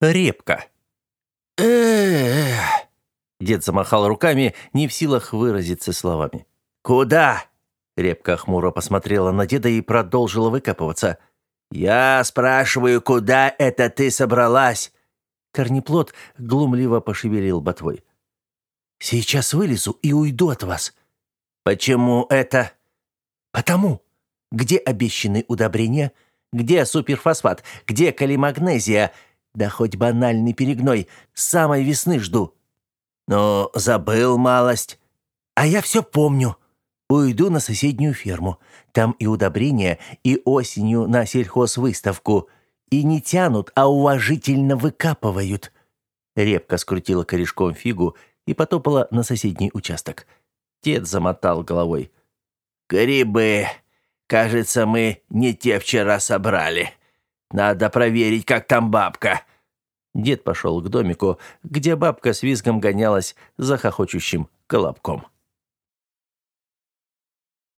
Репка. э Дед замахал руками, не в силах выразиться словами. «Куда?» Репка хмуро посмотрела на деда и продолжила выкапываться. «Я спрашиваю, куда это ты собралась?» Корнеплод глумливо пошевелил ботвой. «Сейчас вылезу и уйду от вас». «Почему это?» «Потому. Где обещанные удобрения? Где суперфосфат? Где калимагнезия? Да хоть банальный перегной. С самой весны жду». «Ну, забыл малость». «А я все помню. Уйду на соседнюю ферму. Там и удобрения, и осенью на сельхозвыставку. И не тянут, а уважительно выкапывают». Репка скрутила корешком фигу и потопала на соседний участок. Дед замотал головой. «Грибы. Кажется, мы не те вчера собрали. Надо проверить, как там бабка». Дед пошел к домику, где бабка с визгом гонялась за хохочущим колобком.